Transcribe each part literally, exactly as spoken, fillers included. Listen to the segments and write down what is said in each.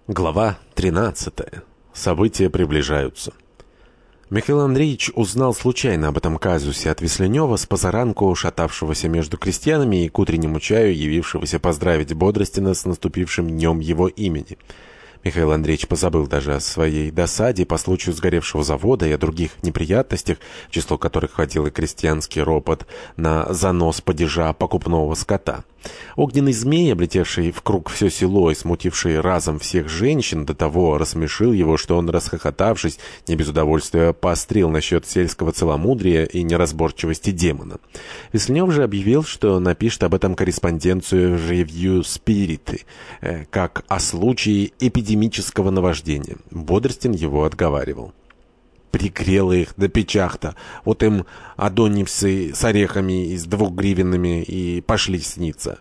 Глава тринадцатая. События приближаются. Михаил Андреевич узнал случайно об этом казусе от Весленева, с позаранку шатавшегося между крестьянами и к утреннему чаю явившегося поздравить Бодростина с наступившим днем его имени. Михаил Андреевич позабыл даже о своей досаде по случаю сгоревшего завода и о других неприятностях, в число которых входил и крестьянский ропот на занос падежа покупного скота. Огненный змей, облетевший в круг все село и смутивший разом всех женщин, до того рассмешил его, что он, расхохотавшись, не без удовольствия поострил насчет сельского целомудрия и неразборчивости демона. Весленев же объявил, что напишет об этом корреспонденцию в «Ревью Спириты», э, как о случае эпидемического наваждения. Бодростин его отговаривал. Пригрело их до печах-то. Вот им адонивцы с орехами и с двухгривенными и пошли сниться.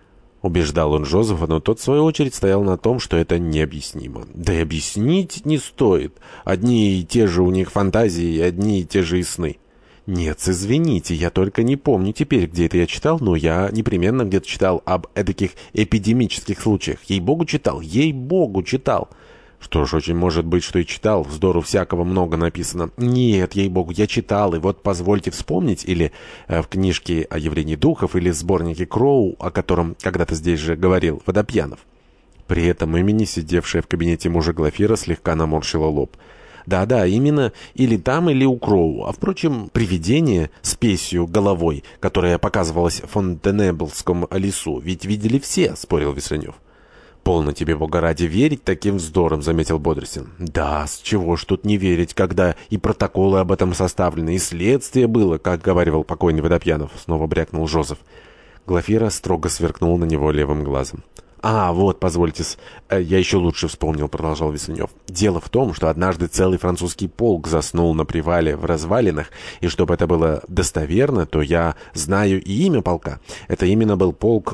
Убеждал он Жозефа, но тот, в свою очередь, стоял на том, что это необъяснимо. Да и объяснить не стоит. Одни и те же у них фантазии, и одни и те же и сны. Нет, извините, я только не помню теперь, где это я читал, но я непременно где-то читал об эдаких эпидемических случаях. Ей-богу читал, ей-богу читал. Что ж, очень может быть, что и читал. Вздору всякого много написано. Нет, ей-богу, я читал, и вот позвольте вспомнить, или э, в книжке о явлении духов, или в сборнике Кроу, о котором когда-то здесь же говорил Водопьянов. При этом имени сидевшая в кабинете мужа Глафира слегка наморщила лоб. Да-да, именно или там, или у Кроу. А, впрочем, привидение с песью головой, которое показывалось в Фонтенеблском лесу, ведь видели все, спорил Весленев. «Полно тебе, бога ради, верить таким вздором», — заметил Бодростин. «Да, с чего ж тут не верить, когда и протоколы об этом составлены, и следствие было, как говаривал покойный Водопьянов», — снова брякнул Жозеф. Глафира строго сверкнул на него левым глазом. «А, вот, позвольте-с, я еще лучше вспомнил», — продолжал Весленев. «Дело в том, что однажды целый французский полк заснул на привале в развалинах, и чтобы это было достоверно, то я знаю и имя полка. Это именно был полк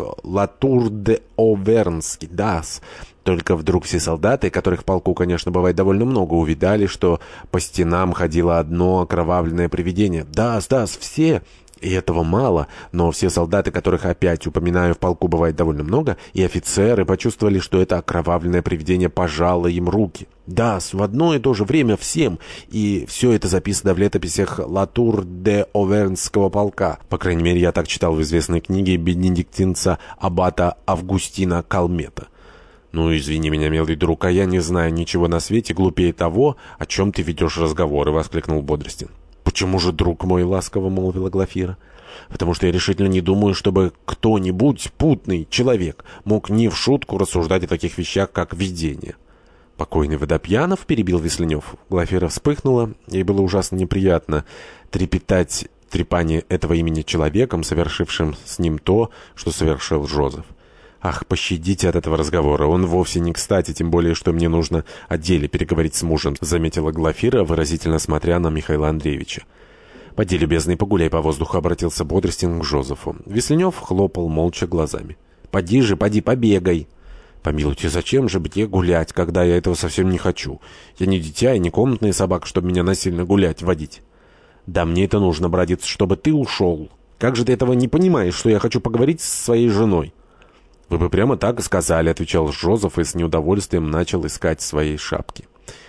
Латур-де-Овернский, да-с. Только вдруг все солдаты, которых в полку, конечно, бывает довольно много, увидали, что по стенам ходило одно окровавленное привидение. Да-с, да-с, все... И этого мало, но все солдаты, которых опять упоминаю в полку, бывает довольно много, и офицеры почувствовали, что это окровавленное привидение пожало им руки. Да, в одно и то же время всем, и все это записано в летописях Латур-де-Овернского полка. По крайней мере, я так читал в известной книге бенедиктинца аббата Августина Калмета. «Ну, извини меня, милый друг, а я не знаю ничего на свете глупее того, о чем ты ведешь разговоры», — воскликнул Бодростин. «Почему же, друг мой?» — ласково молвила Глафира. «Потому что я решительно не думаю, чтобы кто-нибудь, путный человек, мог не в шутку рассуждать о таких вещах, как видение». «Покойный Водопьянов», — перебил Весленев. Глафира вспыхнула, ей было ужасно неприятно трепетать трепание этого имени человеком, совершившим с ним то, что совершил Жозеф. «Ах, пощадите от этого разговора, он вовсе не кстати, тем более, что мне нужно о деле переговорить с мужем», — заметила Глафира, выразительно смотря на Михаила Андреевича. «Поди, любезный, погуляй по воздуху», — обратился Бодростин к Жозефу. Весленев хлопал молча глазами. «Поди же, поди, побегай». «Помилуйте, зачем же мне гулять, когда я этого совсем не хочу? Я не дитя и не комнатная собака, чтобы меня насильно гулять водить». «Да мне это нужно, братец, чтобы ты ушел. Как же ты этого не понимаешь, что я хочу поговорить с своей женой?» «Вы бы прямо так и сказали», — отвечал Жозеф и с неудовольствием начал искать своей шапки.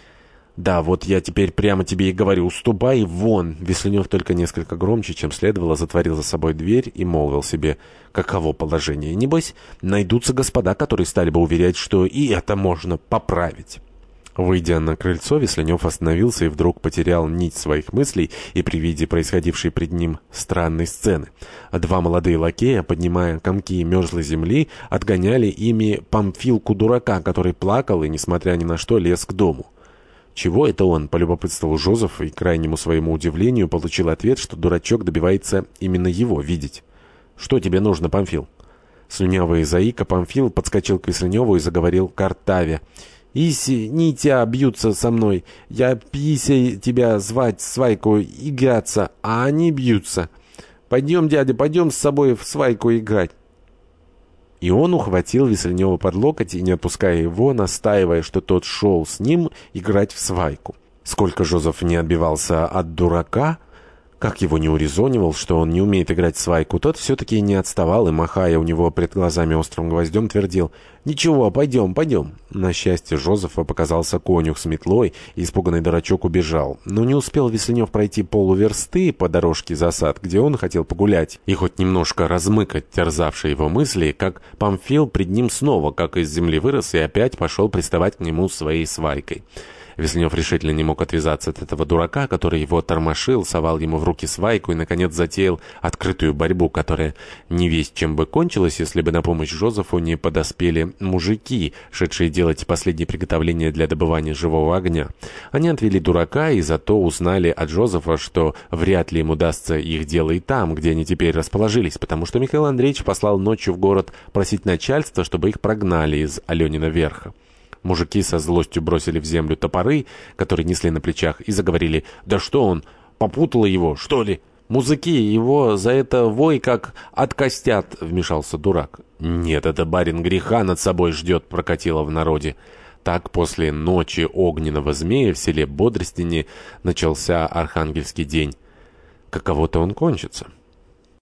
«Да, вот я теперь прямо тебе и говорю, ступай вон!» Весленев только несколько громче, чем следовало, затворил за собой дверь и молвил себе: «Каково положение? Небось, найдутся господа, которые стали бы уверять, что и это можно поправить». Выйдя на крыльцо, Весленев остановился и вдруг потерял нить своих мыслей и при виде происходившей пред ним странной сцены. Два молодые лакея, поднимая комки мерзлой земли, отгоняли ими Памфилку-дурака, который плакал и, несмотря ни на что, лез к дому. «Чего это он?» — полюбопытствовал Жозеф и, к крайнему своему удивлению, получил ответ, что дурачок добивается именно его видеть. «Что тебе нужно, Памфил?» Слюнявый заика Памфил подскочил к Весленеву и заговорил картаве. «Иси, не тебя бьются со мной. Я пися тебя звать свайку играться, а они бьются. Пойдем, дядя, пойдем с собой в свайку играть». И он ухватил Весленева под локоть и, не отпуская его, настаивая, что тот шел с ним играть в свайку. Сколько Жозеф не отбивался от дурака, Как его не урезонивал, что он не умеет играть в свайку, тот все-таки не отставал и, махая у него пред глазами острым гвоздем, твердил: «Ничего, пойдем, пойдем». На счастье Жозефа показался конюх с метлой, и испуганный дурачок убежал. Но не успел Весленев пройти полуверсты по дорожке за сад, где он хотел погулять, и хоть немножко размыкать терзавшие его мысли, как Памфил пред ним снова, как из земли вырос, и опять пошел приставать к нему своей свайкой. Весленев решительно не мог отвязаться от этого дурака, который его тормошил, совал ему в руки свайку и, наконец, затеял открытую борьбу, которая не весть чем бы кончилась, если бы на помощь Жозефу не подоспели мужики, шедшие делать последние приготовления для добывания живого огня. Они отвели дурака и зато узнали от Жозефа, что вряд ли им удастся их дело и там, где они теперь расположились, потому что Михаил Андреевич послал ночью в город просить начальства, чтобы их прогнали из Аленина верха. Мужики со злостью бросили в землю топоры, которые несли на плечах, и заговорили: «Да что он, попутало его, что ли? Музыки его за это вой как откостят», — вмешался дурак. «Нет, это барин греха над собой ждет», — прокатило в народе. Так после ночи огненного змея в селе Бодрестине начался Архангельский день. Каково-то он кончится.